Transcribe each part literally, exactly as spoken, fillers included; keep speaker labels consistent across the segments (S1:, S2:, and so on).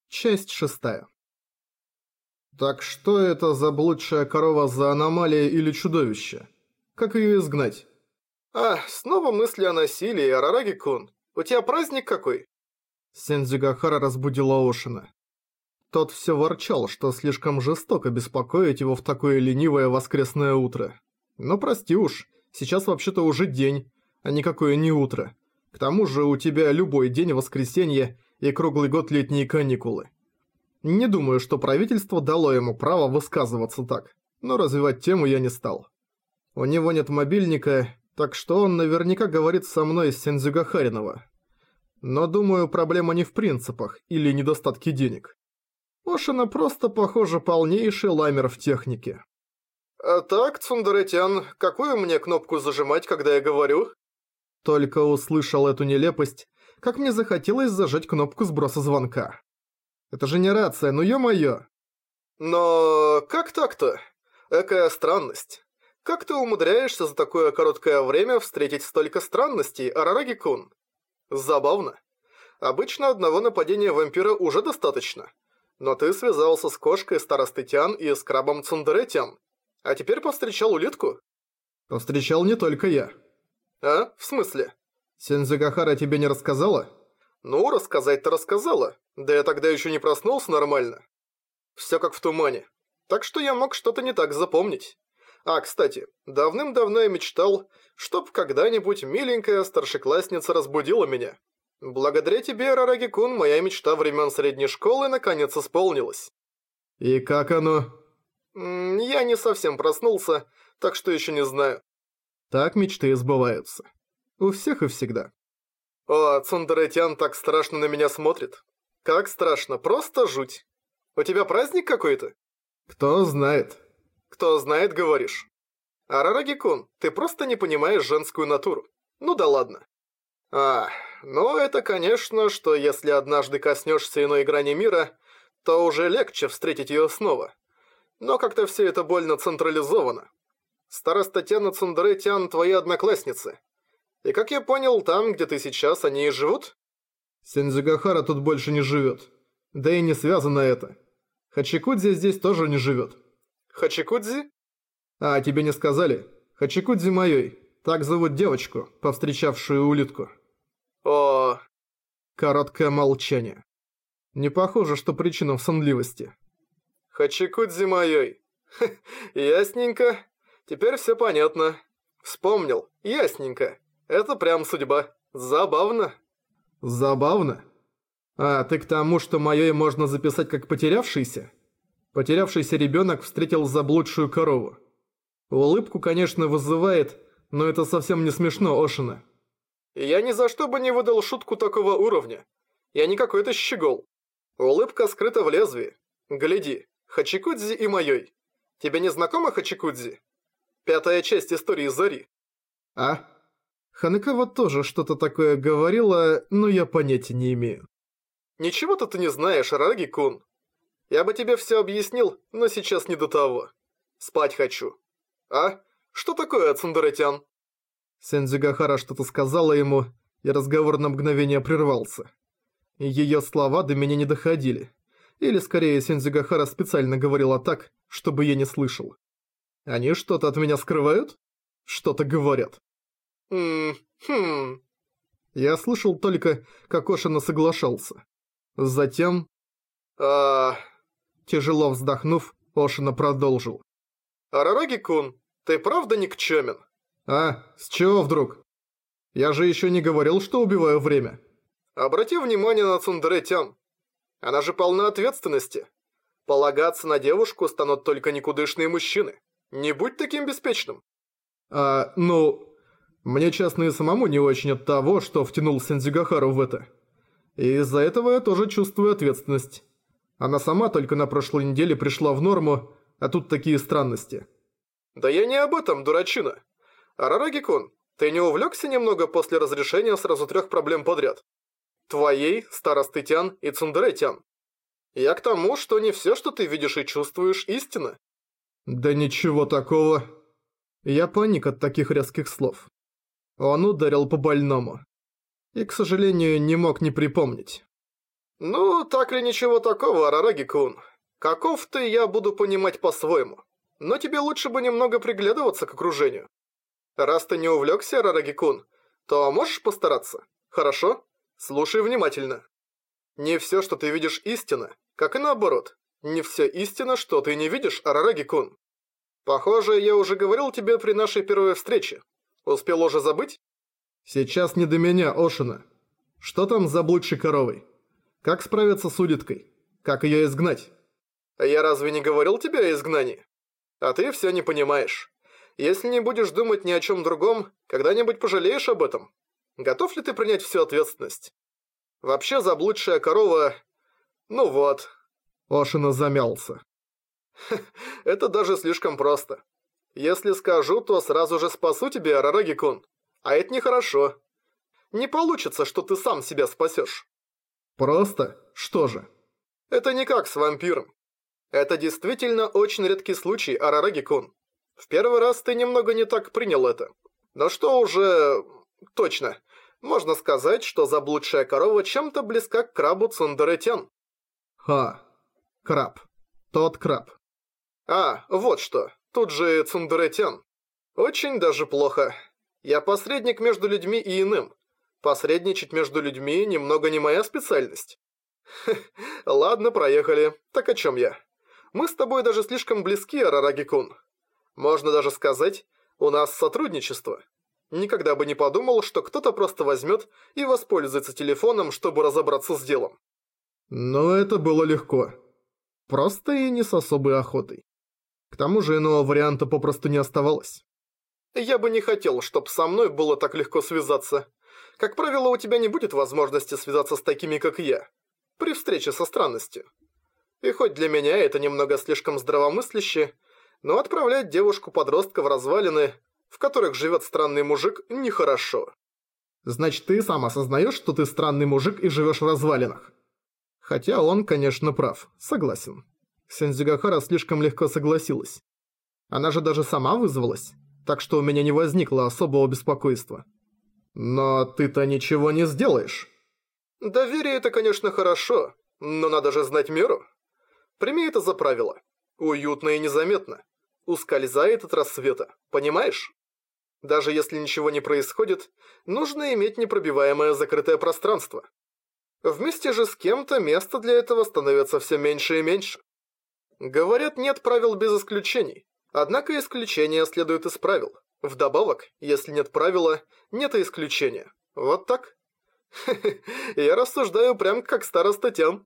S1: Часть шестая. Так что это за блудшая корова за аномалия или чудовище? Как её изгнать?
S2: А, снова мысли о насилии, Арараги-кун. У тебя праздник какой?
S1: Сензюгахара разбудила Ошина. Тот всё ворчал, что слишком жестоко беспокоить его в такое ленивое воскресное утро. Но прости уж, сейчас вообще-то уже день, а никакое не утро. К тому же у тебя любой день воскресенье и круглый год летние каникулы. Не думаю, что правительство дало ему право высказываться так, но развивать тему я не стал. У него нет мобильника, так что он наверняка говорит со мной из Сензюгахариного. Но думаю, проблема не в принципах или недостатке денег. Ошина просто, похоже, полнейший ламер в технике.
S2: А так, Цундере-тян, какую мне кнопку зажимать, когда я говорю?
S1: Только услышал эту нелепость, как мне захотелось зажать кнопку сброса звонка. Это же не рация, ну ё-моё.
S2: Но как так-то? Экая странность. Как ты умудряешься за такое короткое время встретить столько странностей, Арараги-кун? Забавно. Обычно одного нападения вампира уже достаточно. Но ты связался с кошкой старосты Тян и с крабом Цундере-тян. А теперь повстречал улитку?
S1: Повстречал не только я.
S2: А? В смысле?
S1: Сензюгахара тебе не рассказала?
S2: Ну, рассказать-то рассказала. Да я тогда еще не проснулся нормально. Все как в тумане. Так что я мог что-то не так запомнить. А, кстати, давным-давно я мечтал, чтоб когда-нибудь миленькая старшеклассница разбудила меня. Благодаря тебе, Арараги-кун, моя мечта времен средней школы наконец исполнилась.
S1: И как оно?
S2: М -м, я не совсем проснулся, так что еще не знаю.
S1: Так мечты сбываются. У всех и всегда.
S2: О, Цундере-тян так страшно на меня смотрит. Как страшно, просто жуть. У тебя праздник какой-то?
S1: Кто знает.
S2: Кто знает, говоришь. Арараги-кун, ты просто не понимаешь женскую натуру. Ну да ладно. А, ну это, конечно, что если однажды коснешься иной грани мира, то уже легче встретить ее снова. Но как-то все это больно централизовано. Староста Тян и Цундере-тян твои одноклассницы. И как я понял, там, где ты сейчас, они и живут?
S1: Сензюгахара тут больше не живет. Да и не связано это. Хачикудзи здесь тоже не живет.
S2: Хачикудзи?
S1: А, тебе не сказали? Хачикудзи моей. Так зовут девочку, повстречавшую улитку.
S2: О.
S1: Короткое молчание. Не похоже, что причина в сонливости.
S2: Хачикудзи моей. Ясненько. Теперь все понятно. Вспомнил. Ясненько. Это прям судьба. Забавно.
S1: Забавно? А, ты к тому, что моей можно записать как потерявшийся? Потерявшийся ребенок встретил заблудшую корову. Улыбку, конечно, вызывает, но это совсем не смешно, Ошина.
S2: Я ни за что бы не выдал шутку такого уровня. Я не какой-то щегол. Улыбка скрыта в лезвии. Гляди, Хачикудзи и моей. Тебе не знакома Хачикудзи? Пятая часть истории Зари.
S1: А? Ханекава тоже что-то такое говорила, но я понятия не имею.
S2: Ничего-то ты не знаешь, Арараги-кун. Я бы тебе все объяснил, но сейчас не до того. Спать хочу. А? Что такое, Цундере-тян?
S1: Сензюгахара что-то сказала ему, и разговор на мгновение прервался. Её слова до меня не доходили. Или скорее Сензюгахара специально говорила так, чтобы я не слышал. Они что-то от меня скрывают? Что-то говорят.
S2: Ммм, хм...
S1: Я слышал только, как Ошина соглашался. Затем...
S2: А...
S1: Тяжело вздохнув, Ошина продолжил.
S2: Арараги-кун, ты правда никчёмен?
S1: А, с чего вдруг? Я же ещё не говорил, что убиваю время.
S2: Обрати внимание на Цундере-тян. Она же полна ответственности. Полагаться на девушку станут только никудышные мужчины. Не будь таким беспечным.
S1: А, ну... Мне, честно, и самому не очень от того, что втянул Сензюгахару в это. И из-за этого я тоже чувствую ответственность. Она сама только на прошлой неделе пришла в норму, а тут такие странности.
S2: Да я не об этом, дурачина. Арараги-кун, ты не увлёкся немного после разрешения сразу трёх проблем подряд? Твоей, старосты Тян и Цундере-тян. Я к тому, что не всё, что ты видишь и чувствуешь, истина.
S1: Да ничего такого. Я паник от таких резких слов. Он ударил по больному. И, к сожалению, не мог не припомнить.
S2: Ну, так ли ничего такого, Арараги-кун? Каков ты, я буду понимать по-своему. Но тебе лучше бы немного приглядываться к окружению. Раз ты не увлекся, Арараги-кун, то можешь постараться? Хорошо? Слушай внимательно. Не все, что ты видишь, истина, как и наоборот. Не все истина, что ты не видишь, Арараги-кун. Похоже, я уже говорил тебе при нашей первой встрече. Успел уже забыть?
S1: Сейчас не до меня, Ошина. Что там с заблудшей коровой? Как справиться с улиткой? Как ее изгнать?
S2: Я разве не говорил тебе о изгнании? А ты все не понимаешь. Если не будешь думать ни о чем другом, когда-нибудь пожалеешь об этом. Готов ли ты принять всю ответственность? Вообще, заблудшая корова... Ну вот.
S1: Ошина замялся.
S2: Это даже слишком просто. Если скажу, то сразу же спасу тебя, Арараги-кун. А это нехорошо. Не получится, что ты сам себя спасешь.
S1: Просто? Что же?
S2: Это не как с вампиром. Это действительно очень редкий случай, Арараги-кун. В первый раз ты немного не так принял это. Но что уже... Точно. Можно сказать, что заблудшая корова чем-то близка к крабу Цундере-тян.
S1: Ха. Краб. Тот краб.
S2: А, вот что. Тут же Цундере-тян. Очень даже плохо. Я посредник между людьми и иным. Посредничать между людьми немного не моя специальность. Ладно, проехали. Так о чем я? Мы с тобой даже слишком близки, Арараги-кун. Можно даже сказать, у нас сотрудничество. Никогда бы не подумал, что кто-то просто возьмет и воспользуется телефоном, чтобы разобраться с делом.
S1: Но это было легко. Просто и не с особой охотой. К тому же иного варианта попросту не оставалось.
S2: Я бы не хотел, чтобы со мной было так легко связаться. Как правило, у тебя не будет возможности связаться с такими, как я, при встрече со странностью. И хоть для меня это немного слишком здравомысляще, но отправлять девушку-подростка в развалины, в которых живет странный мужик, нехорошо.
S1: Значит, ты сам осознаешь, что ты странный мужик и живешь в развалинах? Хотя он, конечно, прав, согласен. Сензюгахара слишком легко согласилась. Она же даже сама вызвалась, так что у меня не возникло особого беспокойства. Но ты-то ничего не сделаешь.
S2: Доверие — это, конечно, хорошо, но надо же знать меру. Прими это за правило. Уютно и незаметно. Ускользает от рассвета, понимаешь? Даже если ничего не происходит, нужно иметь непробиваемое закрытое пространство. Вместе же с кем-то место для этого становится все меньше и меньше. Говорят, нет правил без исключений. Однако исключения следуют из правил. Вдобавок, если нет правила, нет и исключения. Вот так? Я рассуждаю прям как староста Тян.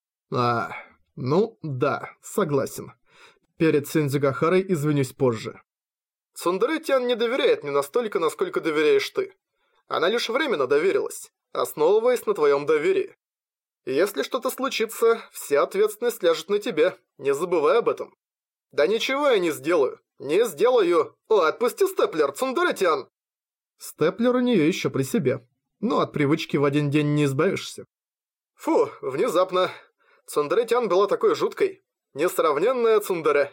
S1: А, ну да, согласен. Перед Сензюгахарой извинюсь позже.
S2: Цундере Тян не доверяет мне настолько, насколько доверяешь ты. Она лишь временно доверилась, основываясь на твоем доверии. Если что-то случится, вся ответственность ляжет на тебе, не забывай об этом. Да ничего я не сделаю, не сделаю. О, отпусти степлер, Цундере-тян.
S1: Степлер у нее еще при себе, но от привычки в один день не избавишься.
S2: Фу, внезапно. Цундере-тян была такой жуткой. Несравненная Цундере.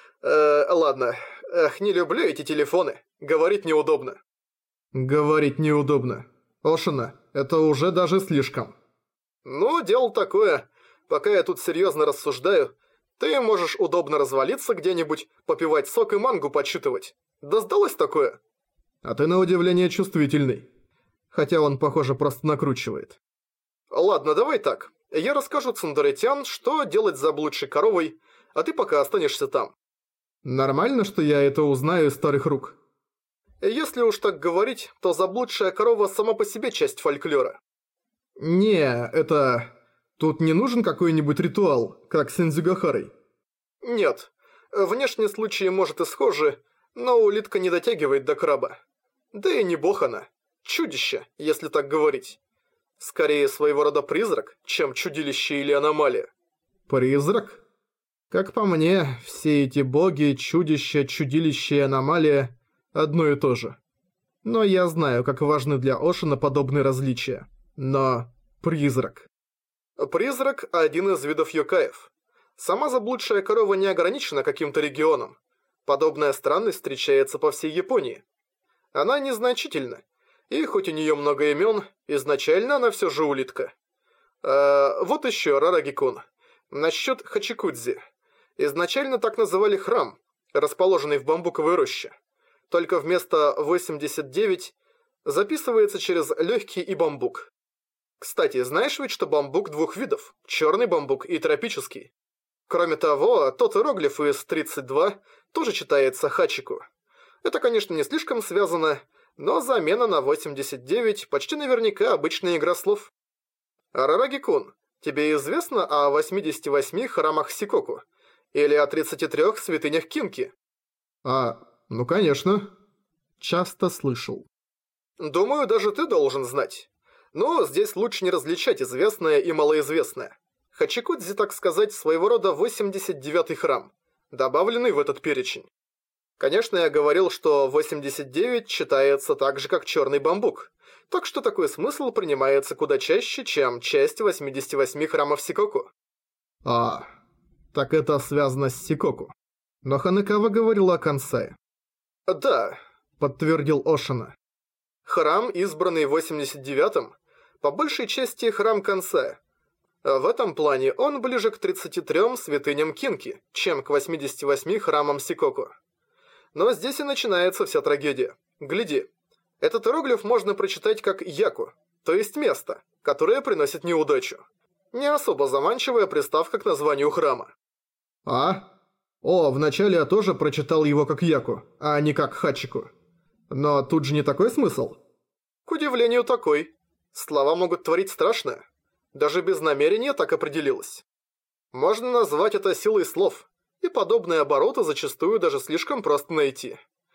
S2: Э, ладно. Эх, не люблю эти телефоны. Говорить неудобно.
S1: Говорить неудобно. Ошина, это уже даже слишком.
S2: Ну, дело такое. Пока я тут серьезно рассуждаю, ты можешь удобно развалиться где-нибудь, попивать сок и мангу почитывать. Да сдалось такое?
S1: А ты на удивление чувствительный. Хотя он, похоже, просто накручивает.
S2: Ладно, давай так. Я расскажу Цундере-тян, что делать с заблудшей коровой, а ты пока останешься там.
S1: Нормально, что я это узнаю из старых рук?
S2: Если уж так говорить, то заблудшая корова сама по себе часть фольклора.
S1: Не, это... Тут не нужен какой-нибудь ритуал, как с Сензюгахарой?
S2: Нет. Внешние случаи, может, и схожи, но улитка не дотягивает до краба. Да и не бог она. Чудище, если так говорить. Скорее своего рода призрак, чем чудилище или аномалия.
S1: Призрак? Как по мне, все эти боги, чудища, чудилища и аномалия – одно и то же. Но я знаю, как важны для Ошина подобные различия. Но... призрак.
S2: Призрак – один из видов юкаев. Сама заблудшая корова не ограничена каким-то регионом. Подобная странность встречается по всей Японии. Она незначительна, и хоть у нее много имен, изначально она все же улитка. Э, вот еще, Рараги-кун. Насчет Хачикудзи. Изначально так называли храм, расположенный в бамбуковой роще. Только вместо восемьдесят девять записывается через легкий и бамбук. Кстати, знаешь ведь, что бамбук двух видов – черный бамбук и тропический. Кроме того, тот иероглиф из тридцать два тоже читается хачику. Это, конечно, не слишком связано, но замена на восемьдесят девять почти наверняка обычная игра слов. Арараги-кун, тебе известно о восьмидесяти восьми храмах Сикоку? Или о тридцати трёх святынях Кинки?
S1: А, ну конечно. Часто слышал.
S2: Думаю, даже ты должен знать. Но здесь лучше не различать известное и малоизвестное. Хачикудзи, так сказать, своего рода восемьдесят девятый храм, добавленный в этот перечень. Конечно, я говорил, что восемьдесят девять читается так же, как черный бамбук, так что такой смысл принимается куда чаще, чем часть восьмидесяти восьми храмов Сикоку.
S1: А, так это связано с Сикоку. Но Ханекава говорила о Кансае.
S2: Да,
S1: подтвердил Ошина.
S2: Храм, избранный в восемьдесят девятом, по большей части храм Кансае. В этом плане он ближе к тридцати трём святыням Кинки, чем к восьмидесяти восьми храмам Сикоку. Но здесь и начинается вся трагедия. Гляди. Этот иероглиф можно прочитать как «яку», то есть место, которое приносит неудачу. Не особо заманчивая приставка к названию храма.
S1: А? О, вначале я тоже прочитал его как «яку», а не как «хачику». Но тут же не такой смысл?
S2: К удивлению, такой. Слова могут творить страшное. Даже без намерения так определилось. Можно назвать это силой слов. И подобные обороты зачастую даже слишком просто найти.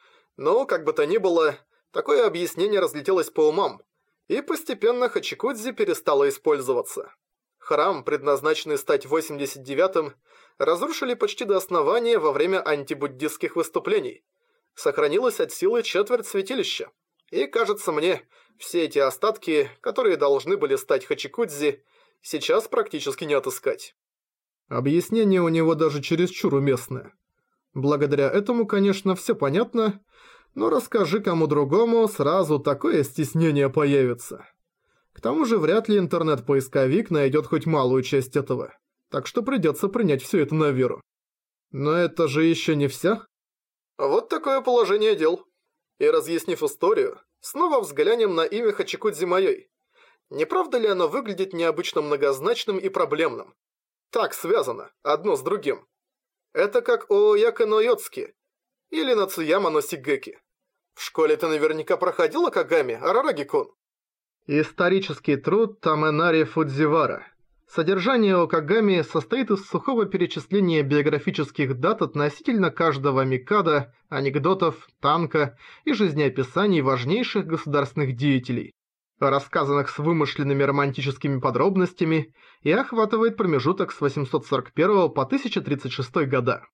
S2: Но, как бы то ни было, такое объяснение разлетелось по умам, и постепенно Хачикудзи перестало использоваться. Храм, предназначенный стать восемьдесят девятым, разрушили почти до основания во время антибуддистских выступлений. Сохранилась от силы четверть святилища. И, кажется мне, все эти остатки, которые должны были стать Хачикудзи, сейчас практически не отыскать.
S1: Объяснение у него даже чересчур уместное. Благодаря этому, конечно, все понятно, но расскажи кому другому, сразу такое стеснение появится. К тому же вряд ли интернет-поисковик найдет хоть малую часть этого, так что придется принять все это на веру. Но это же еще не вся.
S2: Вот такое положение дел. И разъяснив историю, снова взглянем на имя Хачикудзи Майой. Не правда ли оно выглядит необычно многозначным и проблемным? Так связано, одно с другим. Это как Оояка но Йоцуки или Нацуяма но Сигеки. В школе ты наверняка проходила Кагами, Арараги-кун?
S1: Исторический труд Таменари Фудзивара. Содержание о Кагами состоит из сухого перечисления биографических дат относительно каждого микадо, анекдотов, танка и жизнеописаний важнейших государственных деятелей, рассказанных с вымышленными романтическими подробностями, и охватывает промежуток с восемьсот сорок первого по тысяча тридцать шестой года.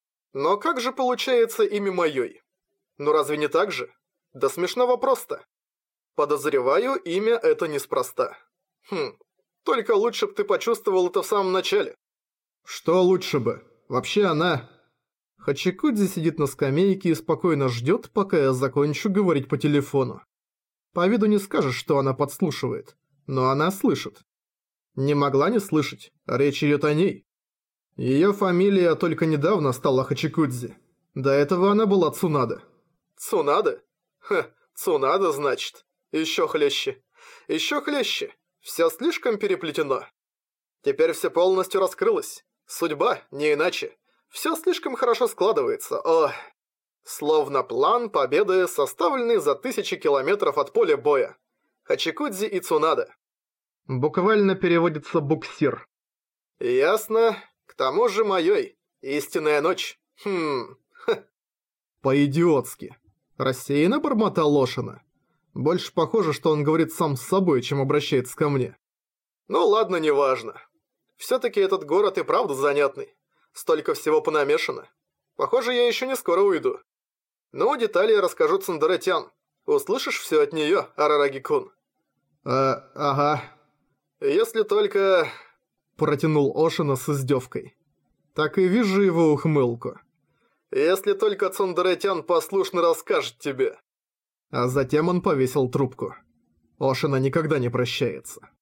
S2: Но как же получается имя Майой? Ну разве не так же? Да смешного просто. Подозреваю, имя это неспроста. Хм, только лучше бы ты почувствовал это в самом начале.
S1: Что лучше бы? Вообще она... Хачикудзи сидит на скамейке и спокойно ждет, пока я закончу говорить по телефону. По виду не скажешь, что она подслушивает, но она слышит. Не могла не слышать, речь идет о ней. Ее фамилия только недавно стала Хачикудзи. До этого она была Цунада.
S2: Цунада? Ха, Цунада, значит. Еще хлеще. Еще хлеще. Все слишком переплетено. Теперь все полностью раскрылось. Судьба, не иначе. Все слишком хорошо складывается. О, словно план победы, составленный за тысячи километров от поля боя. Хачикудзи и Цунада.
S1: Буквально переводится «буксир».
S2: Ясно. К тому же Майой. Истинная ночь. Хм. Ха.
S1: По-идиотски. Рассеянно бормотал Ошина. Больше похоже, что он говорит сам с собой, чем обращается ко мне.
S2: Ну ладно, неважно. Все-таки этот город и правда занятный. Столько всего понамешано. Похоже, я еще не скоро уйду. Ну, детали я расскажу Цундере-тян. Услышишь все от нее, Арараги-кун?
S1: Э, ага.
S2: Если только...
S1: Протянул Ошина с издевкой. Так и вижу его ухмылку.
S2: Если только Цундере-тян послушно расскажет тебе.
S1: А затем он повесил трубку. Ошина никогда не прощается.